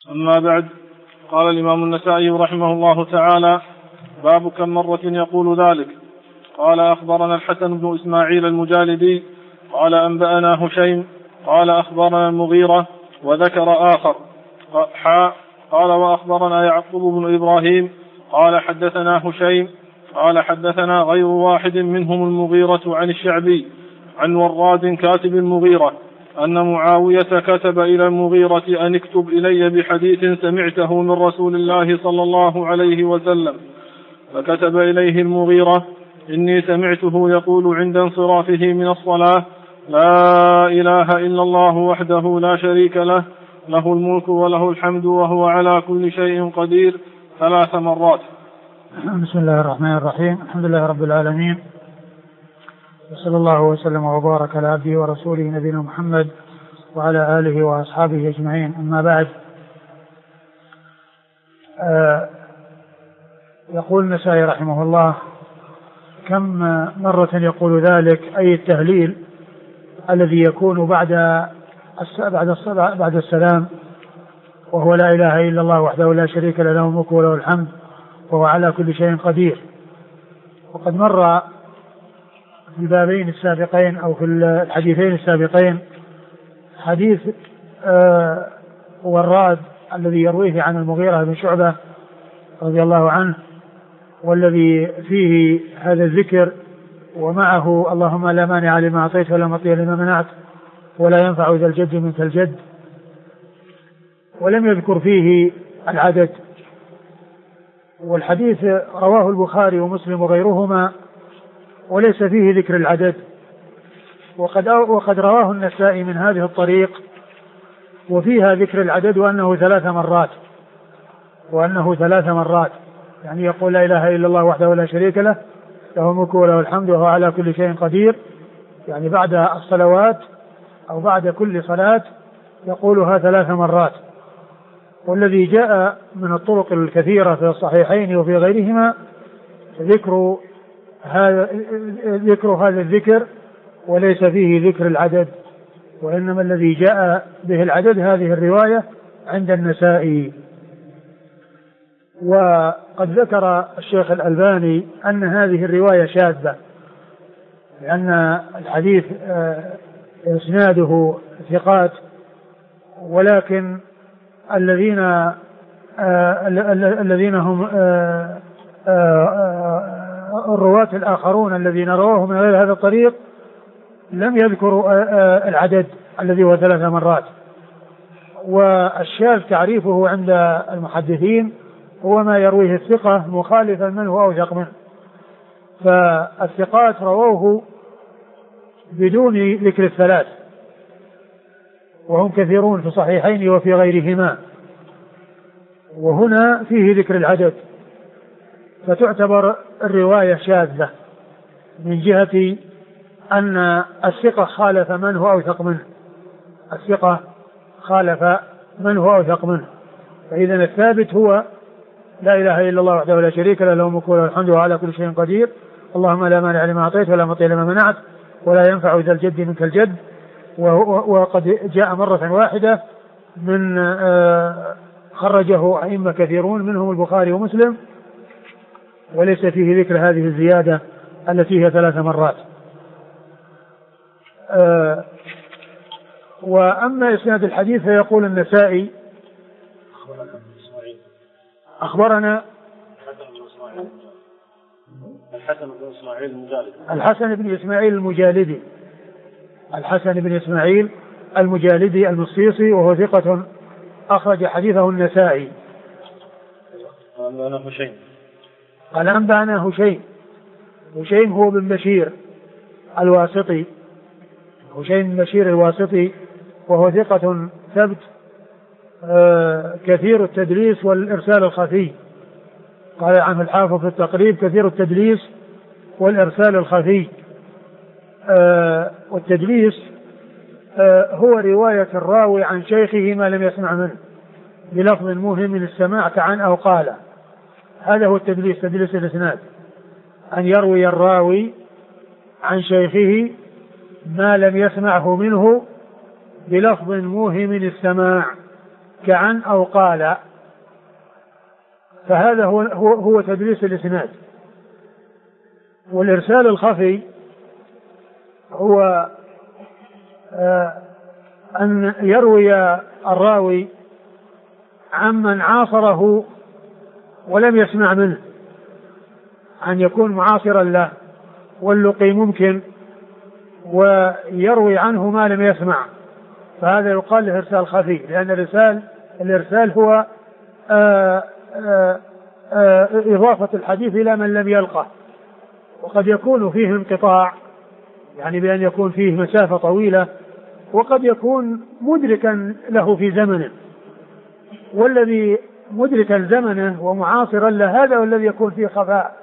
أما بعد، قال الإمام النسائي رحمه الله تعالى: باب كم مرة يقول ذلك. قال: أخبرنا الحسن بن إسماعيل المجالدي قال: أنبأنا هشيم قال: أخبرنا المغيرة وذكر آخر. قال: وأخبرنا يعقوب بن إبراهيم قال: حدثنا هشيم قال: حدثنا غير واحد منهم المغيرة عن الشعبي عن وراد كاتب المغيرة أن معاوية كتب إلى المغيرة أن اكتب إلي بحديث سمعته من رسول الله صلى الله عليه وسلم، فكتب إليه المغيرة: إني سمعته يقول عند انصرافه من الصلاة: لا إله إلا الله وحده لا شريك له، له الملك وله الحمد وهو على كل شيء قدير 3 مرات. بسم الله الرحمن الرحيم. الحمد لله رب العالمين، وصلى الله وسلم وبارك على عبده ورسوله نبينا محمد وعلى آله وأصحابه أجمعين. أما بعد، يقول النسائي رحمه الله: كم مرة يقول ذلك، أي التهليل الذي يكون بعد السلام، وهو لا إله إلا الله وحده لا شريك له، له الملك وله الحمد وهو على كل شيء قدير. وقد مر في البابين السابقين أو في الحديثين السابقين حديث وراد الذي يرويه عن المغيرة بن شعبة رضي الله عنه، والذي فيه هذا الذكر ومعه: اللهم لا مانع لما أعطيت ولا معطي لما منعت ولا ينفع ذا الجد منك الجد. ولم يذكر فيه العدد. والحديث رواه البخاري ومسلم وغيرهما وليس فيه ذكر العدد. وقد رواه النسائي من هذه الطريق وفيها ذكر العدد، وأنه 3 مرات، يعني يقول: لا إله إلا الله وحده لا شريك له، له الملك وله الحمد وهو على كل شيء قدير، يعني بعد الصلوات أو بعد كل صلاة يقولها 3 مرات. والذي جاء من الطرق الكثيرة في الصحيحين وفي غيرهما ذكر هذا الذكر، وليس فيه ذكر العدد، وإنما الذي جاء به العدد هذه الرواية عند النسائي. وقد ذكر الشيخ الألباني أن هذه الرواية شاذة، لأن الحديث إسناده ثقات، ولكن الذين هم الرواة الآخرون الذين رواه من غير هذا الطريق لم يذكروا العدد الذي هو 3 مرات. والشاذ تعريفه عند المحدثين هو ما يرويه الثقة مخالفا من هو أوثق منه، فالثقات رووه بدون ذكر 3، وهم كثيرون في الصحيحين وفي غيرهما، وهنا فيه ذكر العدد، فتعتبر الرواية شاذة من جهة أن الثقة خالف من هو أوثق منه، فإذا الثابت هو: لا إله إلا الله وحده لا شريك له، له الملك وله الحمد وهو على كل شيء قدير، اللهم لا مانع لما أعطيت ولا معطي لما منعت ولا ينفع ذا الجد منك الجد. وقد جاء مرة واحدة من خرجه أئمة كثيرون منهم البخاري ومسلم، وليس فيه ذكر هذه الزيادة التي هي 3 مرات. وأما إسناد الحديث فيقول النسائي: أخبرنا الحسن بن إسماعيل المجالدي المصيصي، وهو ثقة أخرج حديثه النسائي. قال: أنبأنا هشيم هو بن بشير الواسطي، وهو ثقة ثبت كثير التدليس والإرسال الخفي. قال عنه الحافظ في التقريب: كثير التدليس والإرسال الخفي. والتدليس هو رواية الراوي عن شيخه ما لم يسمع منه بلفظ موهم من السماع كعن أو قال. هذا هو التدليس، تدليس الإسناد، أن يروي الراوي عن شيخه ما لم يسمعه منه بلفظ موهم من السماع كعن أو قال، فهذا هو تدليس الإسناد. والإرسال الخفي هو أن يروي الراوي عمن عاصره ولم يسمع منه، أن يكون معاصرا له واللقي ممكن ويروي عنه ما لم يسمع، فهذا يقال له إرسال خفي، لأن الإرسال هو إضافة الحديث إلى من لم يلقه، وقد يكون فيه انقطاع يعني بأن يكون فيه مسافة طويلة، وقد يكون مدركا له في زمنه، والذي مدركا زمنه ومعاصرا له هذا والذي يكون فيه خفاء،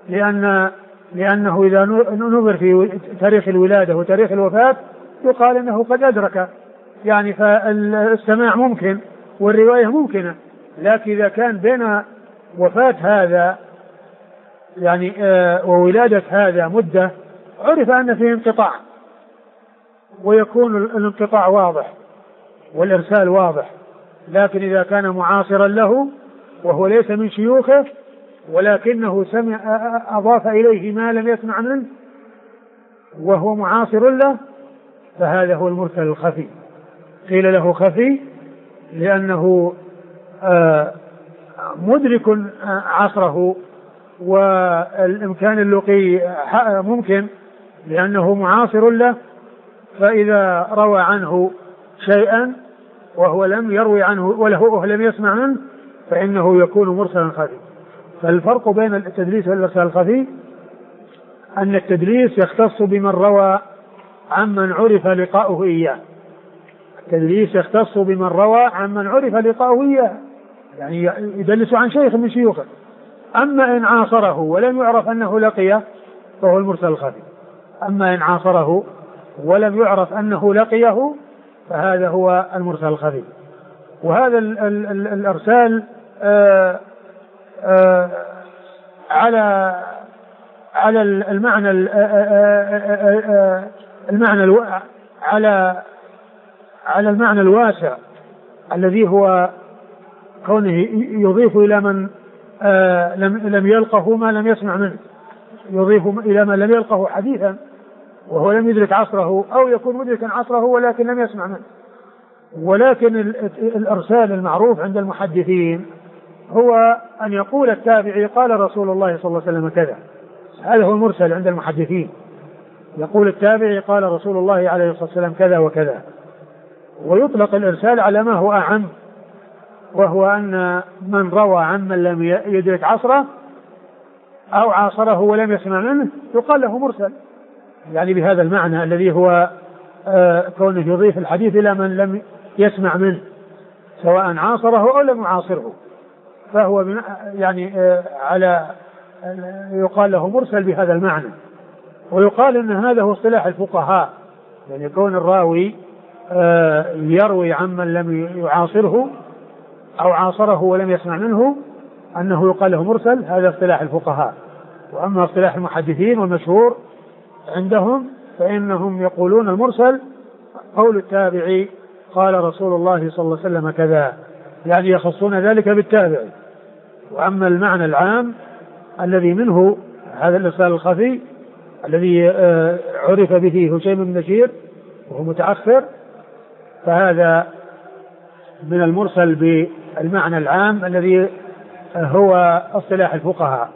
لأنه إذا نظر في تاريخ الولادة وتاريخ الوفاة يقال أنه قد أدرك، يعني فالسماع ممكن والرواية ممكنة، لكن إذا كان بين وفاة هذا يعني وولادة هذا مدة عرف أن فيه انقطاع، ويكون الانقطاع واضح والإرسال واضح. لكن إذا كان معاصرا له وهو ليس من شيوخه ولكنه أضاف إليه ما لم يسمع منه وهو معاصر له، فهذا هو المرسل الخفي. قيل له خفي لأنه مدرك عصره، والإمكان اللقي ممكن لأنه معاصر له، فإذا روى عنه شيئا وهو لم يروي عنه وله لم يسمع منه فإنه يكون مرسلا خفي. فالفرق بين التدليس والإرسال الخفي أن التدليس يختص بمن روى عمن عرف لقاؤه إياه، التدليس يختص بمن روى عمن عرف لقاؤه إياه، يعني يدلس عن شيخ من شيوخه. أما إن عاصره ولم يعرف أنه لقيه فهو المرسل الخفي. أما إن عاصره ولم يعرف أنه لقيه فهذا هو المرسل الخفي. وهذا الإرسال على المعنى الواسع الذي هو كونه يضيف إلى من لم يلقه ما لم يسمع منه، يضيف إلى من لم يلقه حديثا وهو لم يدرك عصره، أو يكون مدركا عصره ولكن لم يسمع منه. ولكن الإرسال المعروف عند المحدثين هو أن يقول التابعي قال رسول الله صلى الله عليه وسلم كذا، هذا هو المرسل عند المحدثين، يقول التابعي قال رسول الله عليه الصلاة والسلام كذا وكذا. ويطلق الإرسال على ما هو أعم، وهو أن من روى عمن لم يدرك عصره أو عاصره ولم يسمع منه يقال له مرسل، يعني بهذا المعنى الذي هو كونه يضيف الحديث إلى من لم يسمع منه سواء عاصره أو لم يعاصره، فهو يعني على يقال له مرسل بهذا المعنى. ويقال أن هذا هو اصطلاح الفقهاء، يعني يكون الراوي يروي عمن لم يعاصره أو عاصره ولم يسمع منه أنه يقال له مرسل، هذا اصطلاح الفقهاء. وأما اصطلاح المحدثين والمشهور عندهم فإنهم يقولون المرسل قول التابعي قال رسول الله صلى الله عليه وسلم كذا، يعني يخصون ذلك بالتابعي. وأما المعنى العام الذي منه هذا الإرسال الخفي الذي عرف به هشيم بن بشير وهو متأخر، فهذا من المرسل بالمعنى العام الذي هو اصطلاح الفقهاء.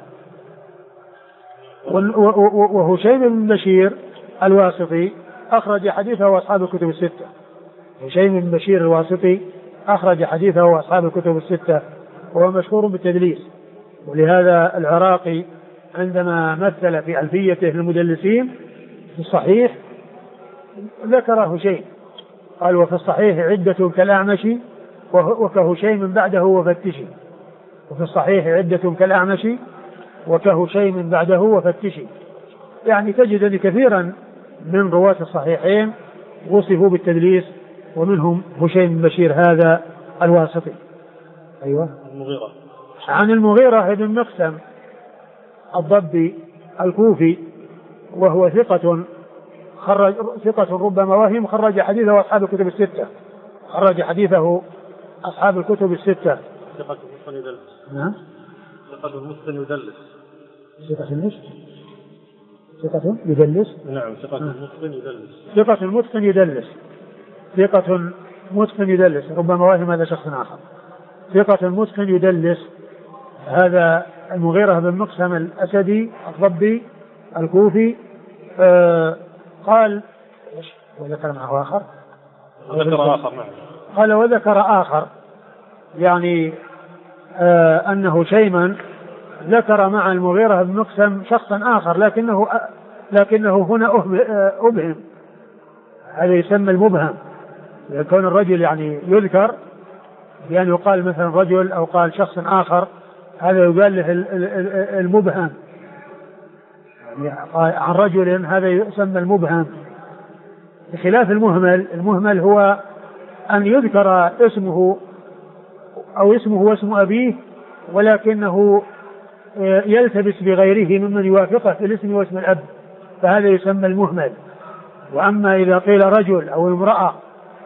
وهشيم بن بشير الواسطي أخرج حديثه وأصحاب الكتب الستة، هشيم بن بشير الواسطي أخرج حديثه وأصحاب الكتب الستة، وهو مشهور بالتدليس. ولهذا العراقي عندما مثل في ألفيته للمدلسين في الصحيح ذكر هشيم، قال وفي الصحيح عدة كالأعمش وكهشيم بعده وفتشي، وفي الصحيح عدة كالأعمش وكهشيم بعده وفتشي، يعني تجد أن كثيرا من رواة الصحيحين وصفوا بالتدليس، ومنهم هشيم بن بشير هذا الواسطي. أيوة. المغيرة. عن المغيرة بن مقسم الضبي الكوفي، وهو ثقة ربما وهم، خرج حديثه أصحاب الكتب الستة، خرج حديثه أصحاب الكتب الستة. ثقة متقن يدلس. نعم. ثقة متقن يدلس. ثقة مش؟ ثقة يدلس. نعم ثقة متقن يدلس. ثقة متقن يدلس. ثقة متقن يدلس، ربما واهم هذا شخص آخر. ثقة متقن يدلس، هذا المغيرة بن مقسم الأسدي الضبي الكوفي. قال وذكر معه آخر. وذكر آخر نعم. قال وذكر آخر، يعني أنه شيما ذكر مع المغيرة بن مقسم شخصا آخر، لكنه هنا أبهم. هذا يسمى المبهم، يكون الرجل يعني يذكر بأن يقال مثلا رجل أو قال شخص آخر، هذا يقال له المبهم. يعني عن رجل هذا يسمى المبهم، بخلاف المهمل. المهمل هو أن يذكر اسمه أو اسمه واسم أبيه، ولكنه يلتبس بغيره ممن يوافقه في الاسم واسم الأب، فهذا يسمى المهمل. وأما إذا قيل رجل أو امرأة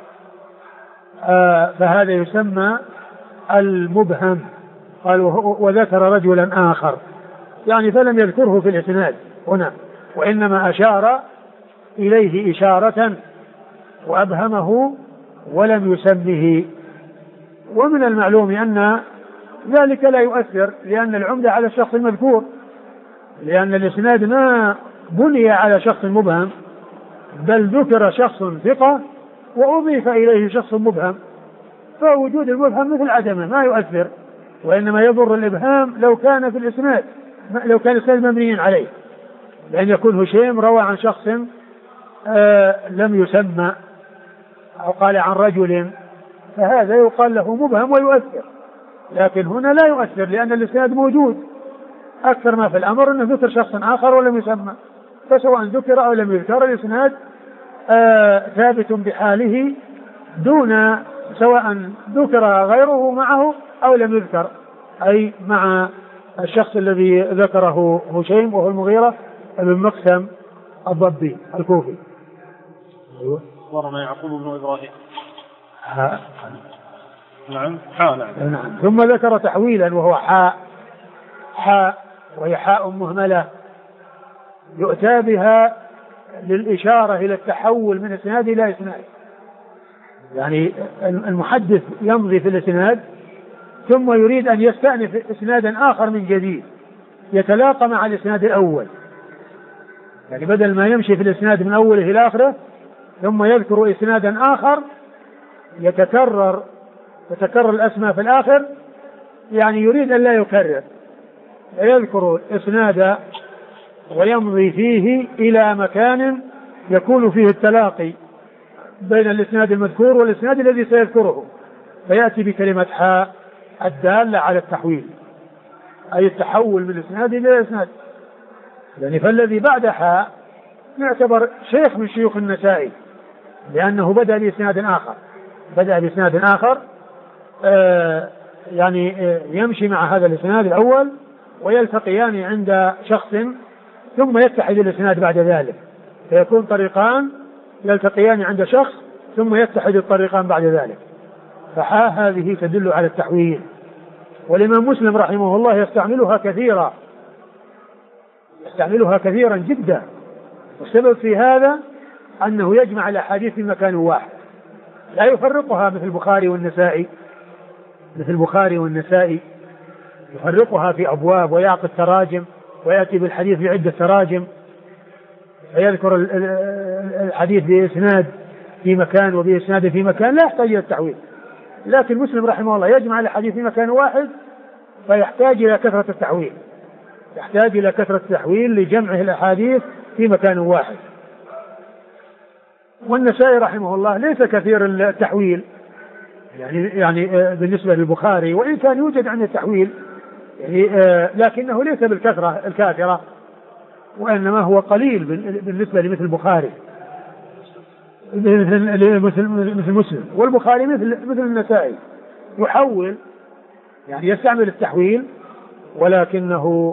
فهذا يسمى المبهم. قال وذكر رجلا آخر، يعني فلم يذكره في الإسناد هنا، وإنما أشار إليه إشارة وأبهمه ولم يسمه. ومن المعلوم أن ذلك لا يؤثر، لأن العمدة على الشخص المذكور، لأن الإسناد ما بني على شخص مبهم، بل ذكر شخص ثقة وأضيف إليه شخص مبهم، فوجود المبهم مثل عدمه ما يؤثر، وإنما يضر الإبهام لو كان في الإسناد، لو كان الإسناد مبني عليه، لأن يكون هشيم روى عن شخص لم يسمى أو قال عن رجل، فهذا يقال له مبهم ويؤثر. لكن هنا لا يؤثر، لأن الإسناد موجود، أكثر ما في الأمر أنه ذكر شخص آخر ولم يسمى، فسواء ذكر أو لم يذكر الإسناد ثابت بحاله، دون سواء ذكر غيره معه أو لم يذكر، أي مع الشخص الذي ذكره هشيم وهو المغيرة بن مقسم الضبي الكوفي. أخبرنا يعقوب بن إبراهيم. نعم. نعم. ثم ذكر تحويلا وهو حاء، وهي حاء مهملة يؤتى بها للإشارة إلى التحول من إسناد إلى إسناد. يعني المحدث يمضي في الإسناد ثم يريد أن يستأنف إسنادا آخر من جديد يتلاقى مع الإسناد الأول، يعني بدل ما يمشي في الإسناد من أوله إلى آخره ثم يذكر إسنادا آخر تتكرر الأسماء في الآخر، يعني يريد أن لا يكرر، يذكر إسنادا ويمضي فيه إلى مكان يكون فيه التلاقي بين الإسناد المذكور والإسناد الذي سيذكره، فيأتي بكلمة حاء الدالة على التحويل، أي التحول من إسناد إلى إسناد. يعني فالذي بعد حاء يعتبر شيخ من شيوخ النسائي، لأنه بدأ بإسناد آخر يعني يمشي مع هذا الإسناد الأول ويلتقيان عند شخص ثم يتحد الإسناد بعد ذلك، فيكون طريقان يلتقيان عند شخص ثم يتحد الطريقان بعد ذلك، فحاء هذه تدل على التحويل. والإمام مسلم رحمه الله يستعملها كثيرا جدا، والسبب في هذا أنه يجمع الأحاديث في مكان واحد، لا يفرقها مثل البخاري والنسائي يفرقها في أبواب ويعطي التراجم ويأتي بالحديث بعدة تراجم، فيذكر الحديث بإسناد في مكان وبإسناد في مكان لا يحتاج إلى التحويل. لكن مسلم رحمه الله يجمع الحديث في مكان واحد فيحتاج إلى كثرة التحويل لجمعه الأحاديث في مكان واحد. والنسائي رحمه الله ليس كثير التحويل يعني بالنسبة للبخاري، وإن كان يوجد عند التحويل يعني لكنه ليس بالكثرة الكافرة، وإنما هو قليل بالنسبة لمثل البخاري مثل مسلم، والبخاري مثل النسائي يحول، يعني يستعمل التحويل ولكنه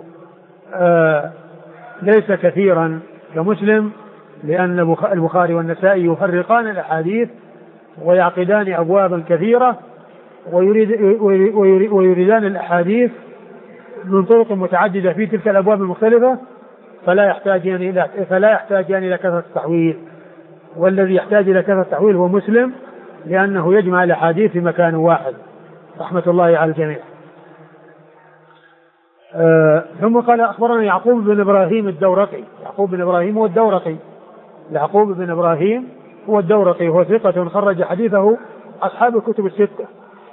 ليس كثيرا كمسلم، لأن البخاري والنسائي يفرقان الأحاديث ويعقدان أبوابا كثيرة ويريدان الأحاديث من طرق متعددة في تلك الأبواب المختلفة فلا يحتاجان إلى كثرة التحويل. والذي يحتاج إلى كثرة التحويل هو مسلم، لأنه يجمع الأحاديث في مكان واحد، رحمة الله على الجميع. ثم قال أخبرنا يعقوب بن إبراهيم الدورقي. يعقوب بن إبراهيم هو الدورقي وهو ثقة خرج حديثه أصحاب الكتب الستة،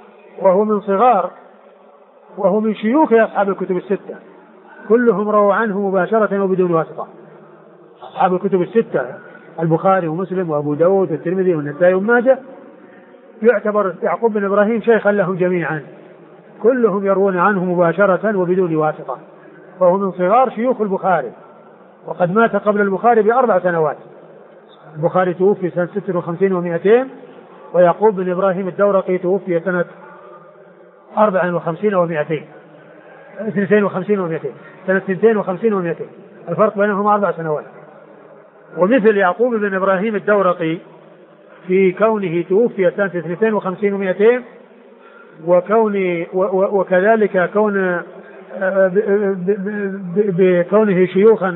وهو من شيوخ أصحاب الكتب الستة، كلهم رووا عنه مباشرة وبدون واسطة. أصحاب الكتب الستة البخاري ومسلم وأبو داود والترمذي والنسائي وابن ماجه، يعتبر يعقوب بن إبراهيم شيخا لهم جميعا، كلهم يروون عنه مباشرة وبدون واسطة، وهو من صغار شيوخ البخاري، وقد مات قبل البخاري ب4 سنوات. البخاري توفي سنة 56 و200، ويعقوب بن إبراهيم الدورقي توفي سنة 54 و200، 52 و200، سنة 52 و200، الفرق بينهم 4 سنوات. ومثل يعقوب بن إبراهيم الدورقي في كونه توفي سنة 52 و200، وكذلك بكونه شيوخا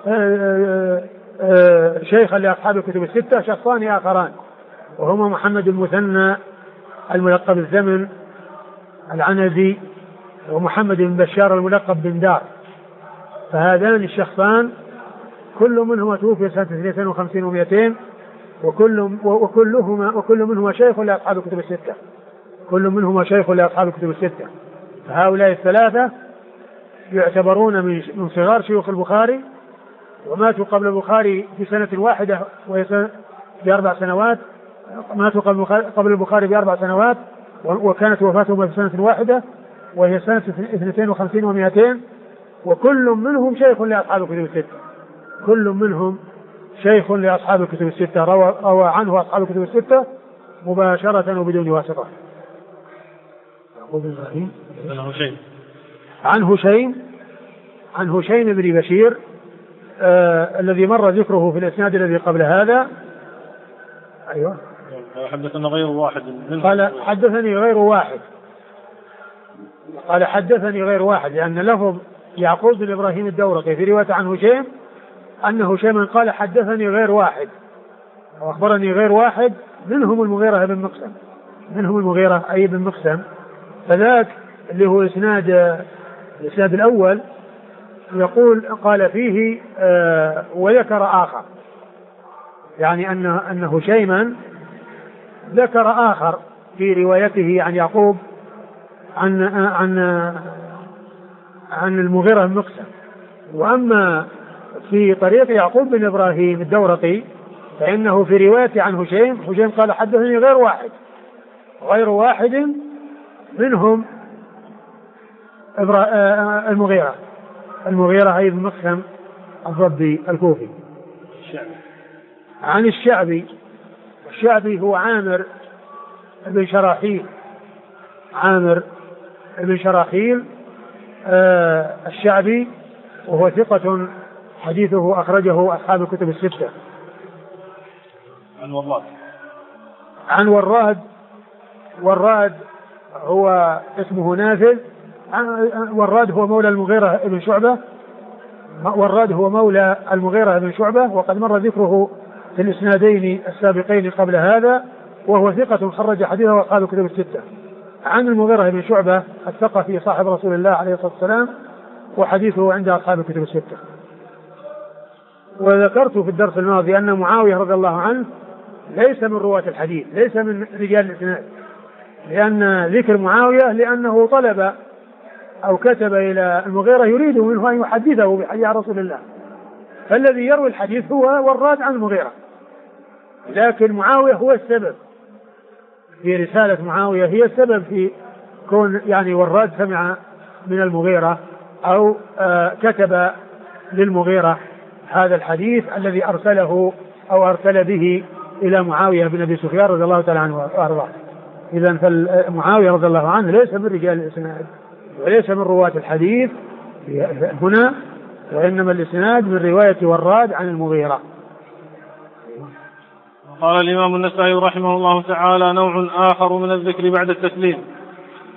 شيخا لأصحاب الكتب الستة شخصان آخران، وهما محمد المثنى الملقب الزمن العنزي، ومحمد بن بشار الملقب بن دار. فهذان الشخصان كل منهما توفي سنة 52 و200، وكل منهما شيخ لأصحاب الكتب الستة، فهؤلاء الثلاثة يعتبرون من صغار شيوخ البخاري، وماتوا قبل البخاري في سنة واحدة وهي ب4 سنوات، ماتوا قبل البخاري ب4 سنوات، وكانت وفاتهم في سنة واحدة وهي سنة 52 و200، وكل منهم شيخ لأصحاب الكتب الستة، روى عنه أصحاب الكتب الستة مباشرة وبدون واسطة. عن هشيم بن بشير الذي مر ذكره في الإسناد الذي قبل هذا. أيوة. حدثنا غير واحد. قال حدثني غير واحد، لأن لفظ يعقوب بن إبراهيم الدورقي في رواية عن هشيم أن هشيما قال حدثني غير واحد، وأخبرني غير واحد، منهم المغيرة بن مقسم، فذاك اللي هو الإسناد الأول يقول قال فيه وذكر آخر، يعني أن هشيما ذكر آخر في روايته عن يعقوب عن المغيرة بن مقسم. وأما في طريق يعقوب بن إبراهيم الدورقي فإنه في رواية عن هشيم قال حدثني غير واحد منهم المغيرة أي بن مقسم الضبي الكوفي. عن الشعبي هو عامر بن شراحيل الشعبي، وهو ثقة حديثه أخرجه أصحاب الكتب الستة. عن وراد هو اسمه نافذ. وراد هو مولى المغيرة بن شعبة، وقد مر ذكره في الإسنادين السابقين قبل هذا، وهو ثقة خرج حديثه أصحاب الكتب الستة. عن المغيرة بن شعبة الثقفي صاحب رسول الله عليه الصلاة والسلام، وحديثه عند أصحاب الكتب الستة. وذكرت في الدرس الماضي أن معاوية رضي الله عنه ليس من رواة الحديث، ليس من رجال الإسناد، لأن ذكر معاوية لأنه طلب أو كتب إلى المغيرة يريد منه أن يحدثه بحديث رسول الله، فالذي يروي الحديث هو وراد عن المغيرة، لكن معاوية هو السبب في رسالة معاوية، هي السبب في كون يعني وراد سمع من المغيرة أو كتب للمغيرة هذا الحديث الذي أرسله أو أرسل به إلى معاوية بن أبي سفيان رضي الله تعالى عنه وأرضاه. إذن فمعاوية رضي الله عنه ليس من رجال الإسناد وليس من رواة الحديث هنا، وإنما الإسناد من رواية وراد عن المغيرة. قال الإمام النسائي رحمه الله تعالى: نوع آخر من الذكر بعد التسليم.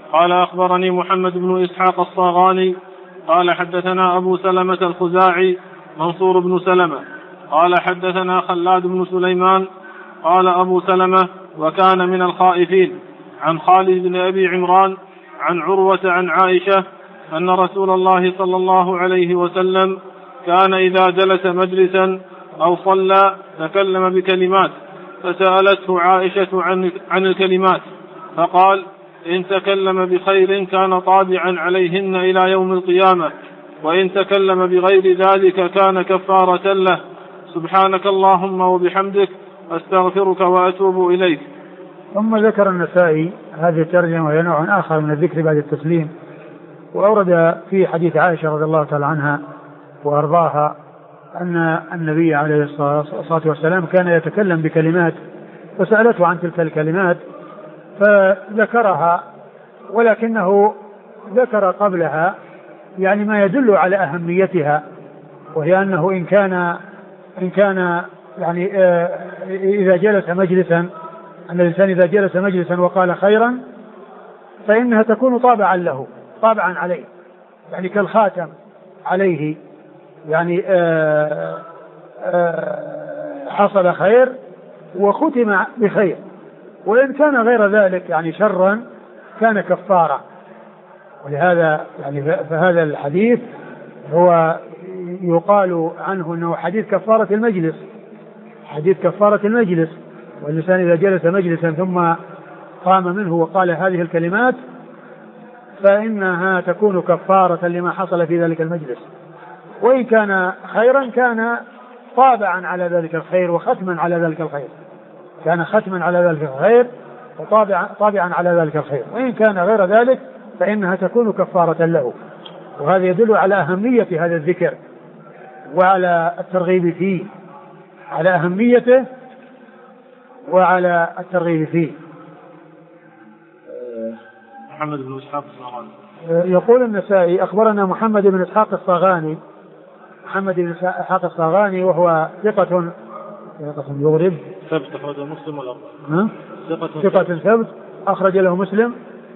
قال أخبرني محمد بن إسحاق الصاغاني قال حدثنا أبو سلمة الخزاعي منصور بن سلمة قال حدثنا خلاد بن سليمان قال أبو سلمة وكان من الخائفين عن خالد بن أبي عمران عن عروة عن عائشة أن رسول الله صلى الله عليه وسلم كان إذا جلس مجلسا أو صلى تكلم بكلمات فسألته عائشة عن الكلمات فقال إن تكلم بخير كان طابعا عليهن إلى يوم القيامة وإن تكلم بغير ذلك كان كفارة له سبحانك اللهم وبحمدك أستغفرك وأتوب إليك. ثم ذكر النسائي هذه الترجمة وهي نوع آخر من الذكر بعد التسليم، وأورد في حديث عائشة رضي الله تعالى عنها وأرضاها أن النبي عليه الصلاة والسلام كان يتكلم بكلمات فسألته عن تلك الكلمات فذكرها، ولكنه ذكر قبلها يعني ما يدل على أهميتها، وهي أنه إن كان يعني إذا جلس مجلسا، أن الإنسان إذا جلس مجلسا وقال خيرا فإنها تكون طابعا له، طابعا عليه، يعني كالخاتم عليه، يعني حصل خير وختم بخير، وإن كان غير ذلك يعني شرا كان كفارة. ولهذا يعني فهذا الحديث هو يقال عنه أنه حديث كفارة المجلس، حديث كفارة المجلس. والإنسان إذا جلس مجلسا ثم قام منه وقال هذه الكلمات فإنها تكون كفارة لما حصل في ذلك المجلس، وإن كان خيرا كان طابعا على ذلك الخير وختما على ذلك الخير، كان ختما على ذلك الخير وطابعا على ذلك الخير، وإن كان غير ذلك فإنها تكون كفارة له. وهذا يدل على أهمية هذا الذكر وعلى الترغيب فيه، على أهميته وعلى الترغيب فيه. محمد بن إسحاق الصاغاني يقول النسائي أخبرنا محمد بن إسحاق الصاغاني، محمد بن إسحاق الصاغاني وهو ثقة يغرب، ثبت أخرج مسلم والأربعة، ثقة ثبت أخرج له مسلم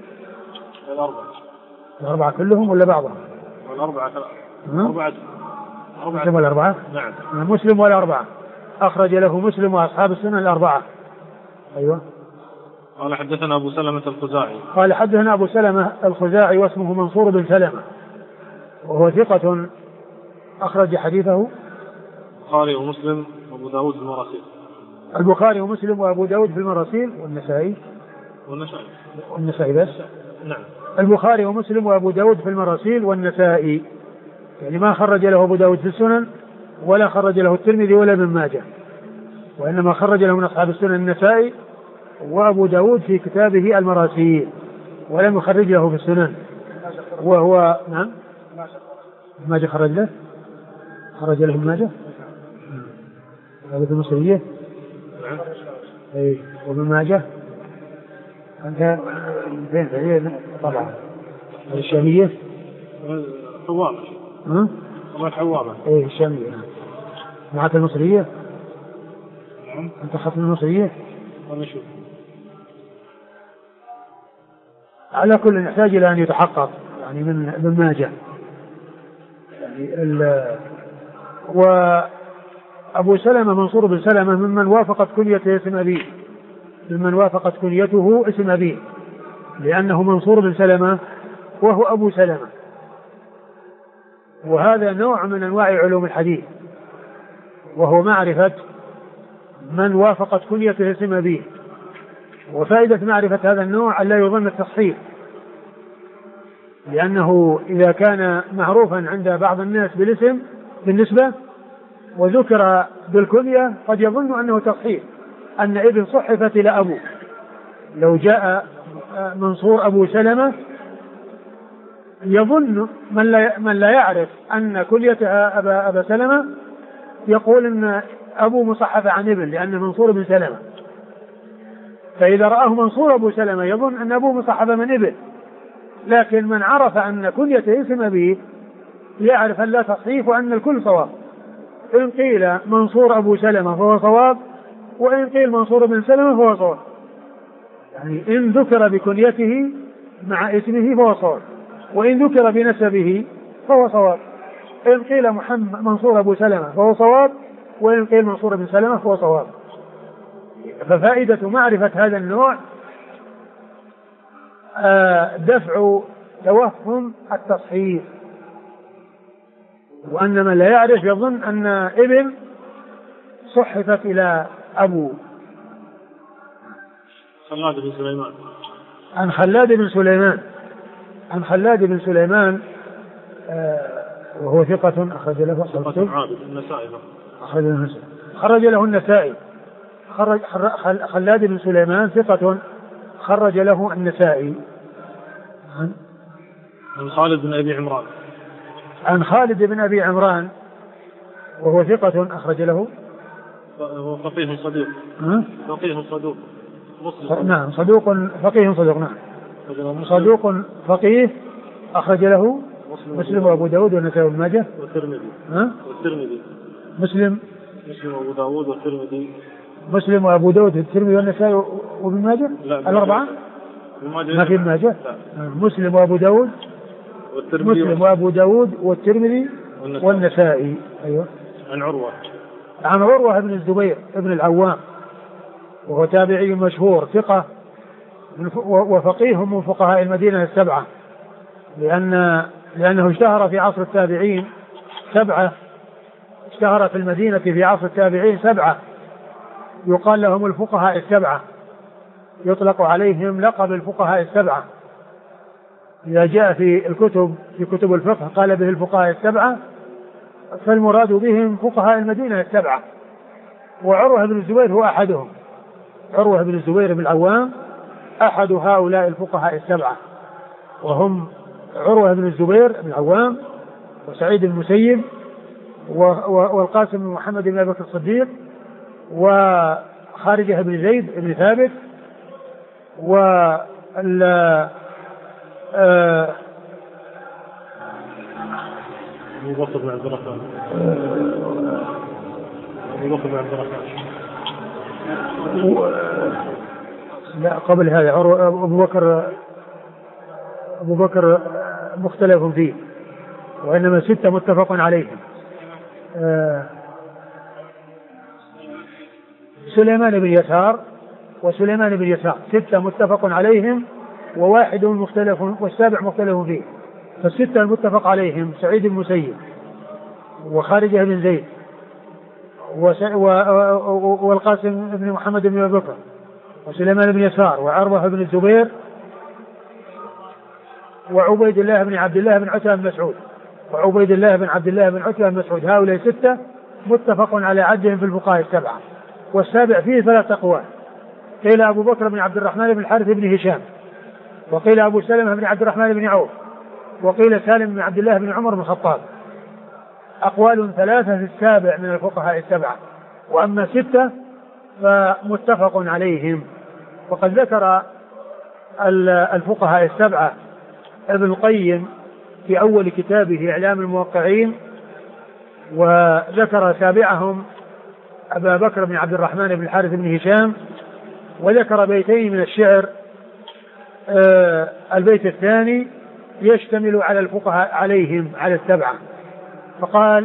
الأربعة كلهم ولا بعضهم؟ الأربعة مسلم والأربعة، نعم مسلم والأربعة أخرج له مسلم وأصحاب السنن الأربعة. أيوة. قال حدثنا أبو سلمة الخزاعي، قال حدثنا أبو سلمة الخزاعي واسمه منصور بن سلمة وهو ثقة أخرج حديثه البخاري ومسلم وأبو داود في المراسيل، البخاري ومسلم وأبو داود في المراسيل والنسائي بس، نعم البخاري ومسلم وأبو داود في المراسيل والنسائي، يعني ما خرج له أبو داود في السنن ولا خرج له الترمذي ولا ابن ماجه، وإنما خرج له من أصحاب السنن النسائي وأبو داود في كتابه المراسيل، ولم يخرج له في السنن. وهو نعم ماجه خرج له ابن ماجه هذا في المصرية وابن ماجه أنت فين طبعا الشامية حوامة الحوامة الشامية معك المصرية أنت خط المصرية على كل يحتاج إلى أن يتحقق يعني من ابن ماجه يعني وأبو سلمة منصور بن سلمة ممن وافقت كنيته اسم أبيه، ممن وافقت كنيته اسم أبيه، لأنه منصور بن سلمة وهو أبو سلمة، وهذا نوع من أنواع علوم الحديث، وهو معرفة من وافقت كنيته اسم أبيه. وفائدة معرفة هذا النوع ألا يظن التصحيح، لأنه إذا كان معروفا عند بعض الناس بالاسم بالنسبة وذكر بالكنية قد يظن أنه تصحيح، أن ابن صحفت إلى أبو. لو جاء منصور أبو سلمة يظن من لا يعرف أن كنيتها أبا سلمة يقول أن أبو مصحف عن ابن، لأن منصور بن سلمة، فإذا رآه منصور أبو سلمة يظن أن أبو مصحف من ابن. لكن من عرف أن كنيته اسم أبيه يعرف أن لا تصحيف وأن الكل صواب، إن قيل منصور أبو سلمة فهو صواب، وإن قيل منصور بن سلمة فهو صواب، يعني إن ذكر بكنيته مع اسمه فهو صواب، وإن ذكر بنسبه فهو صواب. إن قيل منصور أبو سلمة فهو صواب، وإن قيل منصور بن سلمة فهو صواب. ففائدة معرفة هذا النوع دفع توهم التصحيح، وأن من لا يعرف يظن أن ابن صحفت إلى أبو. خلاد بن سليمان. عن خلاد بن سليمان وهو ثقة أخرج له النسائي. خلاد بن سليمان ثقة خرج له النسائي. عن خالد بن أبي عمران. عن خالد بن أبي عمران وهو ثقة أخرج له. هو فقيه صدوق. نعم صدوق فقيه صدوق. نعم صدوق فقيه أخرج له مسلم وأبو داود والنسائي وابن ماجه والترمذي. مسلم وأبو داود والترمذي. مسلم وأبو داود والترمذي والنسائي وابن ماجه الأربعة. ما في ابن ماجه. مسلم وأبو داود والترمذي والنسائي. أيوة. عن عروة بن الزبير ابن العوام وهو تابعي مشهور ثقة وفقيه من فقهاء المدينة السبعة، لأنه اشتهر في عصر التابعين سبعة. اشتهر في المدينة في عصر التابعين سبعة يقال لهم الفقهاء السبعة، يطلق عليهم لقب الفقهاء السبعة. إذا جاء في كتب الفقه قال به الفقهاء السبعة، فالمراد بهم فقهاء المدينة السبعة. وعروة بن الزبير هو أحدهم. عروة بن الزبير بن العوام أحد هؤلاء الفقهاء السبعة، وهم عروة بن الزبير بن العوام وسعيد بن المسيب والقاسم بن محمد بن أبي بكر الصديق وخارجة بن زيد بن ثابت أبو بكر بن عبد الرحمن. لا قبل هذا أبو بكر مختلف فيه، وإنما 6 متفق عليهم. سليمان بن يسار وسليمان بن يسار 6 متفق عليهم، وواحد مختلف والسابع مختلف فيه. فال6 المتفق عليهم سعيد بن المسيب وخارجة بن زيد والقاسم بن محمد بن أبي بكر وسليمان بن يسار وعروة بن الزبير وعبيد الله بن عبد الله بن عتبة بن مسعود. هؤلاء 6 متفق على عدهم في الفقهاء السبعة. والسابع فيه 3 أقوال، قيل أبو بكر بن عبد الرحمن بن الحارث بن هشام، وقيل أبو سلمة بن عبد الرحمن بن عوف، وقيل سالم بن عبد الله بن عمر بن الخطاب. أقوال 3 في السابع من الفقهاء السبعة، وأما 6 فمتفق عليهم. وقد ذكر الفقهاء السبعة ابن القيم في أول كتابه إعلام الموقعين، وذكر سابعهم أبا بكر بن عبد الرحمن بن الحارث بن هشام، وذكر بيتين من الشعر. البيت الثاني يشتمل على الفقهاء عليهم على 7، فقال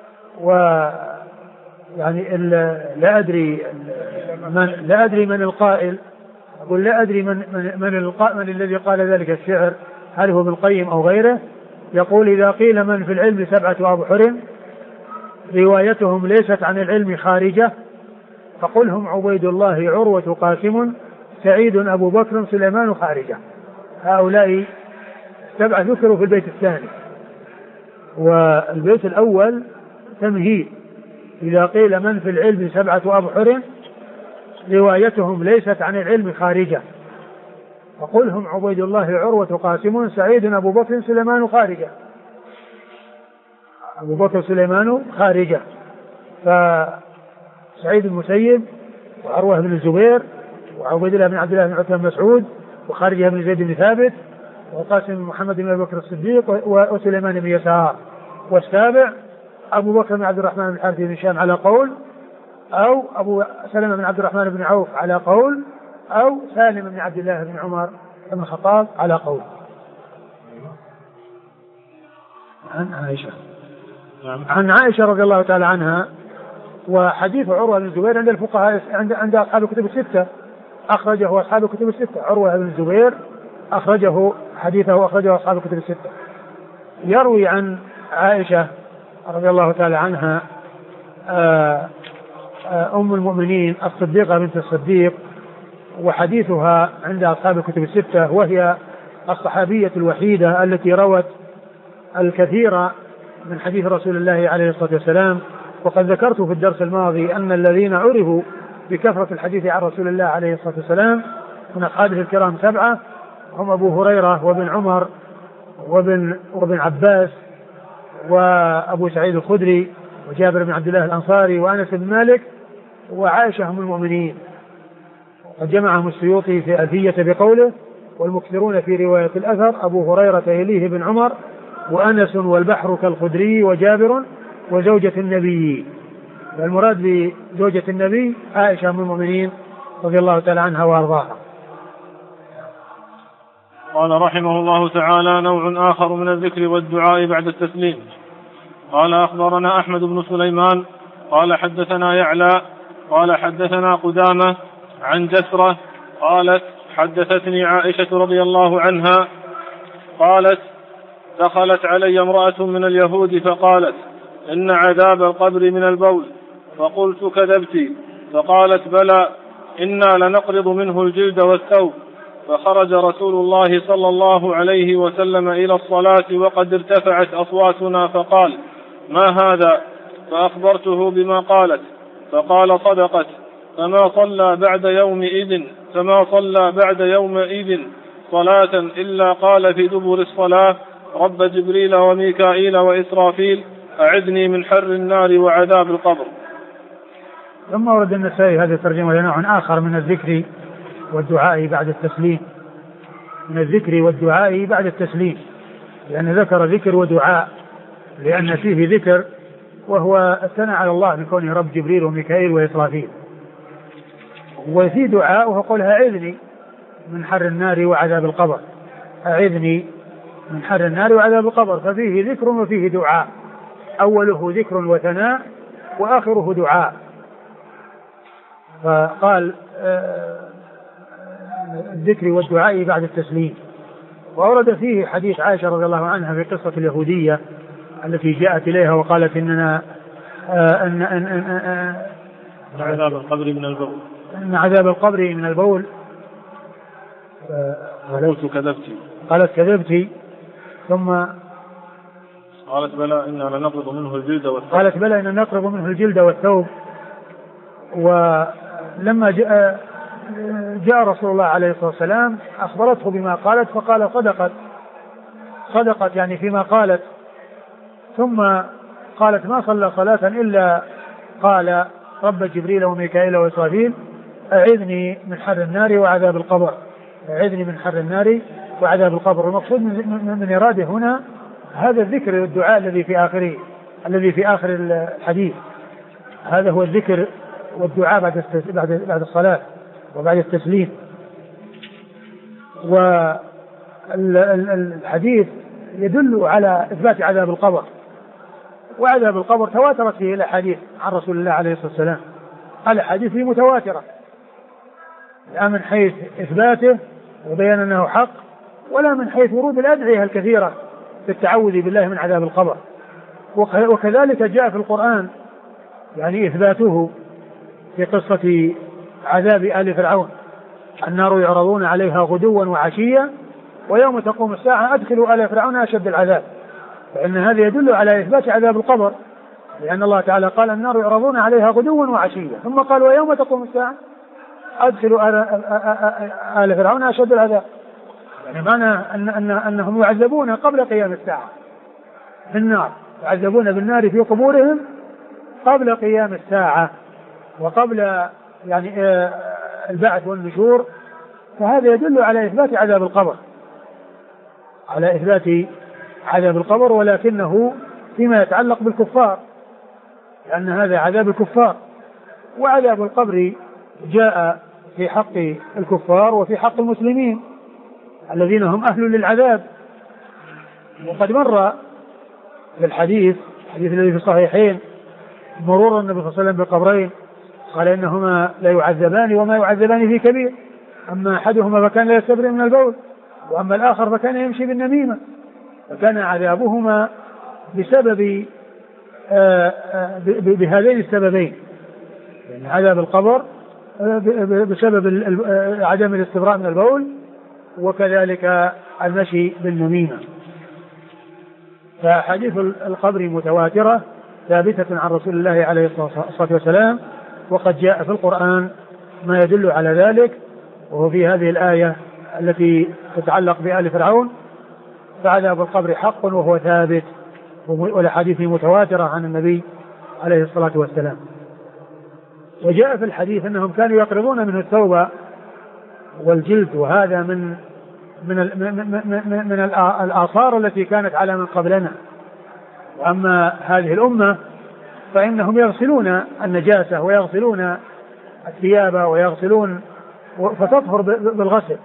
يعني لا أدري من القائل، أقول لا أدري من الذي قال ذلك الشعر، هل هو ابن القيم أو غيره. يقول: إذا قيل من في العلم 7 أبحر روايتهم ليست عن العلم خارجة، فقلهم عبيد الله عروة قاسم سعيد أبو بكر سليمان خارجة. هؤلاء 7 ذكروا في البيت الثاني. والبيت الأول تمهيد: إذا قيل من في العلم 7 أبحر روايتهم ليست عن العلم خارجة، فقلهم عبيد الله عروة قاسم سعيد أبو بكر سليمان خارجة. أبو بكر سليمان خارجة، فسعيد المسيب وعروة بن الزبير وعبيد الله بن عبد الله بن عتبة بن مسعود وخارجة بن زيد بن ثابت وقاسم محمد بن أبي بكر الصديق وسليمان بن يسار. والسابع أبو بكر بن عبد الرحمن بن الحارث بن هشام على قول، أو أبو سلمة بن عبد الرحمن بن عوف على قول، أو سالم بن عبد الله بن عمر ابن الخطاب على قول. عن عائشة رضي الله تعالى عنها. وحديث عروة بن الزبير عند الفقهاء عند أصحاب الكتب الستة، أخرجه أصحاب الكتب الستة. عروة بن الزبير حديثه أخرجه أصحاب الكتب الستة. يروي عن عائشة رضي الله تعالى عنها أم المؤمنين الصديقة بنت الصديق، وحديثها عند أصحاب الكتب الستة، وهي الصحابية الوحيدة التي روت الكثير من حديث رسول الله عليه الصلاة والسلام. وقد ذكرت في الدرس الماضي أن الذين عرفوا بكثرة الحديث عن رسول الله عليه الصلاة والسلام من أصحابه الكرام 7 هم أبو هريرة وابن عمر وابن عباس وأبو سعيد الخدري وجابر بن عبد الله الأنصاري وأنس بن مالك وعائشة أم المؤمنين. قد جمعهم السيوطي في ألفية بقوله: والمكثرون في رواية الأثر أبو هريرة يليه بن عمر وأنس والبحر كالخدري وجابر وزوجة النبي. المراد بزوجة النبي عائشة أم المؤمنين رضي الله تعالى عنها وأرضاها. قال رحمه الله تعالى: نوع آخر من الذكر والدعاء بعد التسليم. قال أخبرنا أحمد بن سليمان قال حدثنا يعلى قال حدثنا قدامة عن جسرة قالت: حدثتني عائشة رضي الله عنها قالت: دخلت علي امرأة من اليهود فقالت: إن عذاب القبر من البول. فقلت: كذبت. فقالت: بلى، إنا لنقرض منه الجلد والثوب. فخرج رسول الله صلى الله عليه وسلم إلى الصلاة وقد ارتفعت أصواتنا فقال: ما هذا؟ فأخبرته بما قالت فقال: صدقت. فما صلى بعد يومئذ صلاة إلا قال في دبر الصلاة: رب جبريل وميكائيل وإسرافيل أعذني من حر النار وعذاب القبر. ثم ورد النسائي هذه الترجمة لنوع آخر من الذكر والدعاء بعد التسليم. لأن ذكر ذكر ودعاء لأن فيه ذكر وهو الثناء على الله بكونه رب جبريل وميكائيل وإسرافيل، وفي دعاء وهو قولها: أعذني من حر النار وعذاب القبر. أعذني من حر النار وعذاب القبر. ففيه ذكر وفيه دعاء، أوله ذكر وثناء وآخره دعاء. فقال الذكر والدعاء بعد التسليم. وأورد فيه حديث عائشة رضي الله عنها في قصة اليهودية التي جاءت إليها وقالت إننا عذاب القبر من البول. إن عذاب القبر من البول. قالت: كذبت. ثم قالت: بلى، إننا لنقرض منه الجلد والثوب. ولما جاء رسول الله عليه الصلاة والسلام أخبرته بما قالت فقال: صدقت يعني فيما قالت. ثم قالت: ما صلى صلاة إلا قال: رب جبريل وميكائيل وإسرافيل أعذني من حر النار وعذاب القبر. المقصود من إراده هنا هذا الذكر والدعاء الذي في آخر الحديث. هذا هو الذكر والدعاء بعد الصلاة وبعد التسليم. والحديث يدل على إثبات عذاب القبر، وعذاب القبر تواترت فيه الأحاديث عن رسول الله عليه الصلاة والسلام. الأحاديث فيه متواترة، لا من حيث إثباته وبيان أنه حق، ولا من حيث ورود الأدعية الكثيرة في التعوذ بالله من عذاب القبر. وكذلك جاء في القرآن يعني إثباته في قصة عذاب آل فرعون: النار يعرضون عليها غدوا وعشيا ويوم تقوم الساعة أدخلوا آل فرعون أشد العذاب. فإن هذا يدل على إثبات عذاب القبر، لأن الله تعالى قال: النار يعرضون عليها غدوا وعشيا، ثم قال: ويوم تقوم الساعة أدخلوا آل فرعون أشد العذاب. يعني معنى أنهم يعذبون قبل قيام الساعة في النار، يعذبون بالنار في قبورهم قبل قيام الساعة وقبل يعني البعث والنشور. فهذا يدل على إثبات عذاب القبر، ولكنه فيما يتعلق بالكفار، لأن هذا عذاب الكفار. وعذاب القبر جاء في حق الكفار وفي حق المسلمين، الذين هم أهل للعذاب. وقد مر في الحديث الذي في الصحيحين مرور النبي صلى الله عليه وسلم بقبرين، قال إنهما لا يعذبان وما يعذبان في كبير، أما أحدهما فكان لا يستبرئ من البول، وأما الآخر فكان يمشي بالنميمة، فكان عذابهما بسبب بهذين السببين، يعني عذاب القبر بسبب عدم الاستبراء من البول، وكذلك المشي بالنميمة. فحديث القبر متواترة ثابتة عن رسول الله عليه الصلاة والسلام، وقد جاء في القرآن ما يدل على ذلك، وهو في هذه الآية التي تتعلق بآل فرعون: فعذاب القبر حق وهو ثابت، والحديث متواترة عن النبي عليه الصلاة والسلام. وجاء في الحديث أنهم كانوا يقرضون منه الثوب والجلد، وهذا من الآثار التي كانت على من قبلنا. وأما هذه الأمة فإنهم يغسلون النجاسة ويغسلون الثياب ويغسلون فتطهر بالغسل.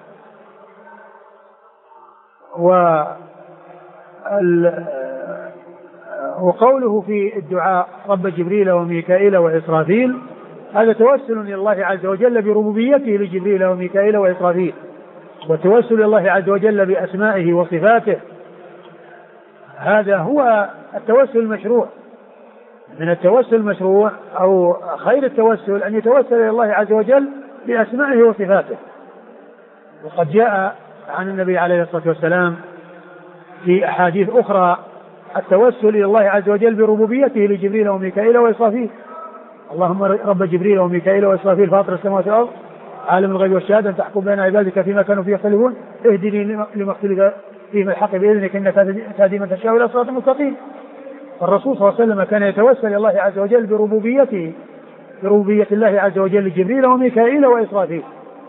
وقوله في الدعاء: رب جبريل وميكائيل وإسرافيل، هذا توسل إلى الله عز وجل بربوبيته لجبريل وميكائيل وإسرافيل، وتوسل إلى الله عز وجل بأسمائه وصفاته. هذا هو التوسل المشروع. من التوسل المشروع أو خير التوسل أن يتوسل إلى الله عز وجل بأسمائه وصفاته. وقد جاء عن النبي عليه الصلاة والسلام في أحاديث أخرى التوسل إلى الله عز وجل بربوبيته لجبريل وميكائيل وإسرافيل: اللهم رب جبريل وميكائيل وإسرافيل فاطر السماوات والأرض عالم الغيب والشهادة تحكم بين عبادك فيما كانوا فيه يختلفون اهدني لما اختلف فيه من الحق بإذنك إنك تهدي من تشاء إلى صراط مستقيم. الرسول صلى الله عليه وسلم كان يتوسل إلى الله عز وجل بربوبية الله عز وجل لجبريل وميكائيل وإسرافيل.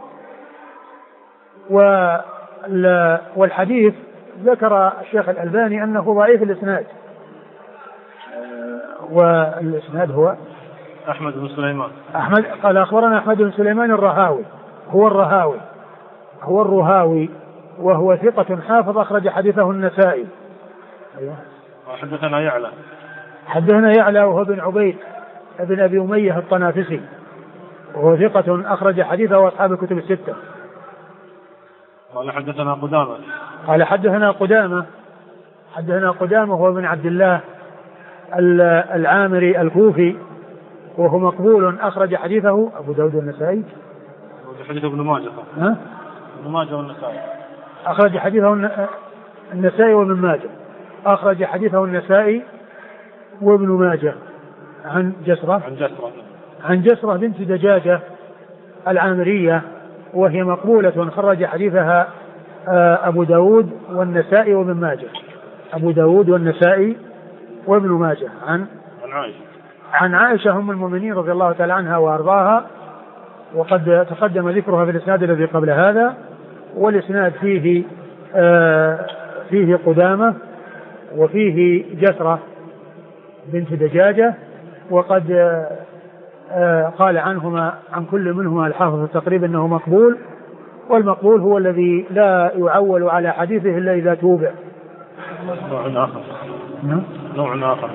والحديث ذكر الشيخ الألباني أنه ضعيف الإسناد، والإسناد هو أحمد بن سليمان. قال أخبرنا أحمد بن سليمان الرهاوي، هو الرهاوي وهو ثقة حافظ أخرج حديثه النسائي. أيوه. حدثنا يعلى وهو بن عبيد ابن أبي أمية الطنافسي، وهو ثقة أخرج حديثه أصحاب الكتب الستة. قال حدثنا قدامة وهو بن عبد الله العامري الكوفي، وهو مقبول أخرج حديثه أبو داود والنسائي. حديث ابن ماجه والنسائي. أخرج حديثه النسائي وابن ماجه. أخرج حديثه النسائي وابن ماجه عن جسرة بنت دجاجة العامرية، وهي مقبولة خرج حديثها أبو داود والنسائي وابن ماجه. أبو داود والنسائي وابن ماجه عن عائشة أم المؤمنين رضي الله تعالى عنها وأرضاها، وقد تقدم ذكرها في الإسناد الذي قبل هذا. والإسناد فيه قدامة وفيه جسرة بنت دجاجة، وقد قال عنهما عن كل منهما الحافظ تقريبا أنه مقبول، والمقبول هو الذي لا يعول على حديثه إلا إذا توبع. نوع آخر.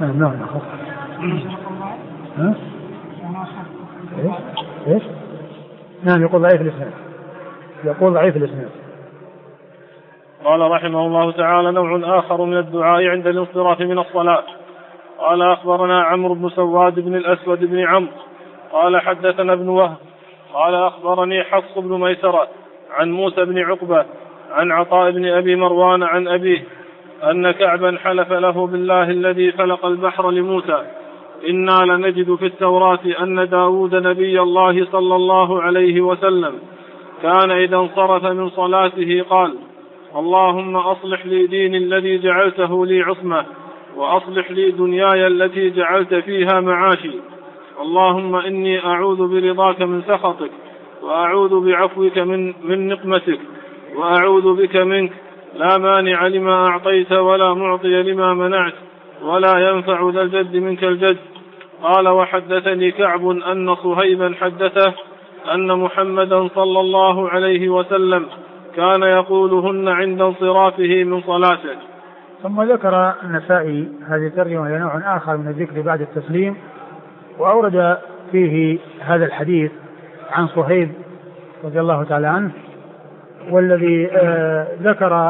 إيش؟ نعم، يقول ضعيف الإسناد. قال رحمه الله تعالى: نوع آخر من الدعاء عند الانصراف من الصلاة. قال أخبرنا عمرو بن سواد بن الأسود بن عمرو قال حدثنا ابن وهب قال أخبرني حفص بن ميسرة عن موسى بن عقبة عن عطاء بن أبي مروان عن أبيه أن كعبا حلف له بالله الذي خلق البحر لموسى: إنا لنجد في التوراة أن داود نبي الله صلى الله عليه وسلم كان إذا انصرف من صلاته قال: اللهم أصلح لي ديني الذي جعلته لي عصمة، وأصلح لي دنياي التي جعلت فيها معاشي، اللهم إني أعوذ برضاك من سخطك، وأعوذ بعفوك من نقمتك، وأعوذ بك منك، لا مانع لما أعطيت ولا معطي لما منعت، ولا ينفع ذا الجد منك الجد. قال: وحدثني كعب أن صهيبا حدثه أن محمدا صلى الله عليه وسلم كان يقولهن عند انصرافه من صلاته. ثم ذكر النسائي هذه الترجمة لنوع آخر من الذكر بعد التسليم، وأورد فيه هذا الحديث عن صهيب رضي الله تعالى عنه، والذي ذكر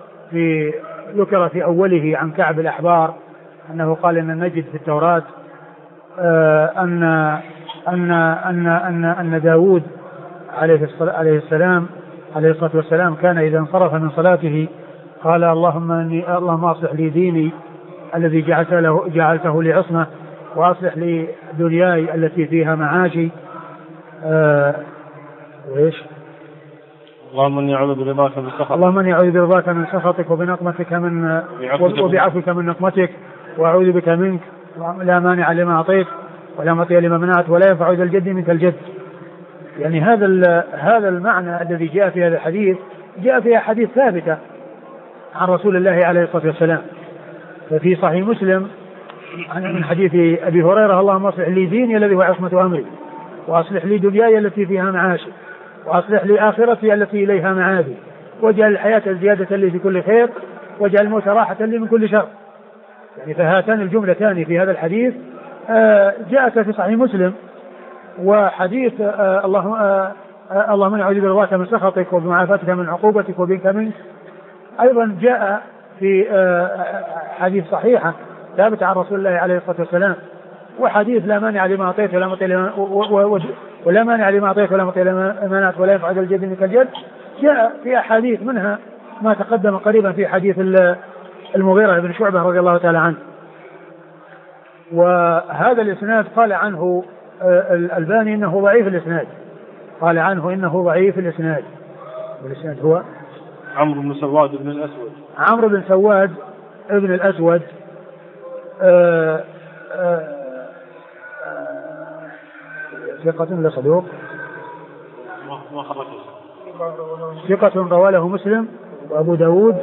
في أوله عن كعب الأحبار أنه قال إن نجد في التوراة أن داود عليه الصلاة والسلام كان إذا انصرف من صلاته قال اللهم أصلح لي ديني الذي جعلته لي عصمة، وأصلح لي دنياي التي فيها معاشي. وإيش؟ اللهم إني أعوذ برضاك من سخطك وبعفوك من نقمتك، وأعوذ بك منك لا مانع لما أعطيت ولا معطي لما منعت ولا ينفع ذا الجد منك الجد. يعني هذا المعنى الذي جاء في هذا الحديث جاء في أحاديث ثابتة عن رسول الله عليه الصلاة والسلام. ففي صحيح مسلم من حديث أبي هريرة اللهم أصلح لي ديني الذي هو عصمة أمري، وأصلح لي دنياي التي فيها معاشي، وأصلح لي آخرتي التي إليها معادي، واجعل الحياة زيادة لي في كل خير، واجعل الموت راحة لي من كل شر. يعني فهاتان الجملتان في هذا الحديث جاءت في صحيح مسلم. وحديث اللهم أعوذ برضاك من سخطك وبمعافاتك من عقوبتك وبك منك أيضا جاء في حديث صحيحة ثابت عن رسول الله عليه الصلاة والسلام. وحديث لا مانع لما أعطيت ولا معطي لما منعت ولا ينفع ذا الجد منك الجد جاء في أحاديث منها ما تقدم قريبا في حديث المغيرة بن شعبة رضي الله تعالى عنه. وهذا الإسناد قال عنه الألباني إنه ضعيف الإسناد، قال عنه إنه ضعيف الإسناد. والإسناد هو عمرو بن سواد بن الأسود. عمرو بن سواد ابن الأسود ثقة ولا صدوق؟ ما خرجه. ثقة رواه له مسلم وأبو داود،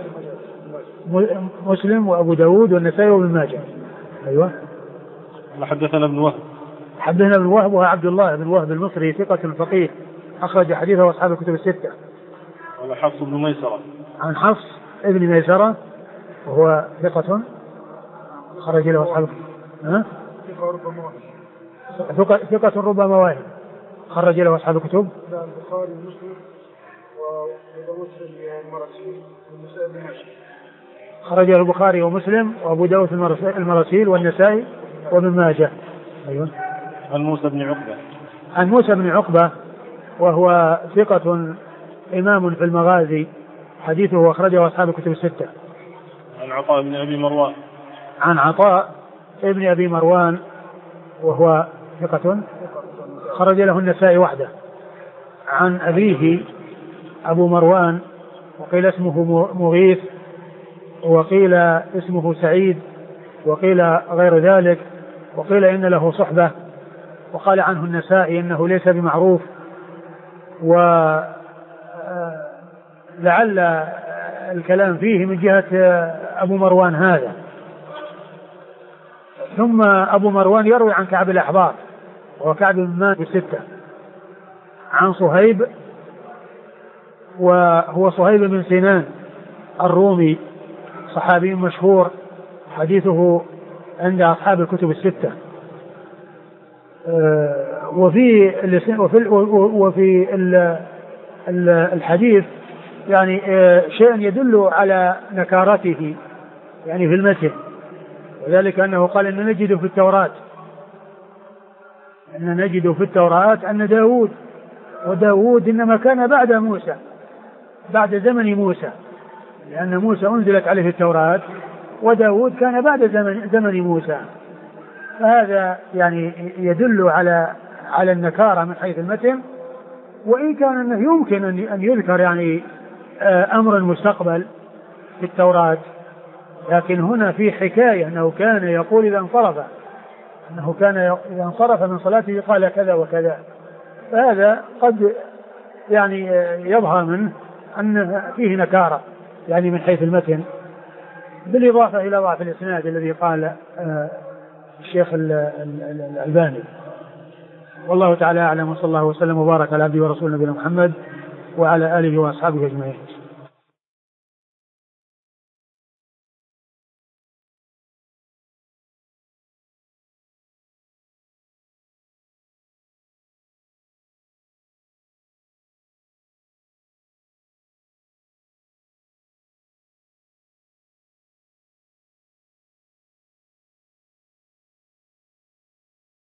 مسلم وأبو داود والنسائي وابن ماجه. أيوة. حدثنا ابن وهب. حدثنا ابن وهب وهو عبد الله بن وهب المصري ثقة فقيه أخرج حديثه أصحاب الكتب الستة. ولا حفص بن ميسرة. عن حفص ابن ميسرة وهو ثقة خرج له أصحاب ثقة ربما واحد خرج له أصحاب الكتب. البخاري ومسلم وأبو داود المراسيل والنسائي بن ماجه. خرج له البخاري ومسلم وأبو داود المراسيل والنسائي وابن ماجه. أيوة. عن موسى بن عقبة. عن موسى بن عقبة وهو ثقة إمام في المغازي حديثه أخرجه أصحاب الكتب الستة. عن عطاء بن أبي مروان. عن عطاء ابن أبي مروان وهو ثقة خرج له النسائي وحده. عن أبيه أبو مروان وقيل اسمه مغيث وقيل اسمه سعيد وقيل غير ذلك وقيل إن له صحبة، وقال عنه النسائي إنه ليس بمعروف، ولعل الكلام فيه من جهة أبو مروان هذا. ثم أبو مروان يروي عن كعب الأحبار وهو كعب بن مالك الستة. عن صهيب وهو صهيب بن سنان الرومي صحابي مشهور حديثه عند أصحاب الكتب الستة. وفي الحديث يعني شيء يدل على نكارته يعني في المتن، وذلك أنه قال إن نجد في التوراة أن داود، وداود إنما كان بعد موسى، بعد زمن موسى، لأن موسى أنزلت عليه التوراة وداود كان بعد زمن موسى. فهذا يعني يدل على النكارة من حيث المتن، وإن كان أنه يمكن أن يذكر يعني أمر مستقبل في التوراة، لكن هنا في حكاية أنه كان يقول إذا انصرف من صلاته قال كذا وكذا. فهذا قد يعني يظهر منه أن فيه نكارة يعني من حيث المتن، بالإضافة إلى ضعف الإسناد الذي قال الشيخ الألباني. والله تعالى أعلم، وصلى الله وسلم وبارك على عبده ورسوله نبينا محمد وعلى آله وأصحابه أجمعين.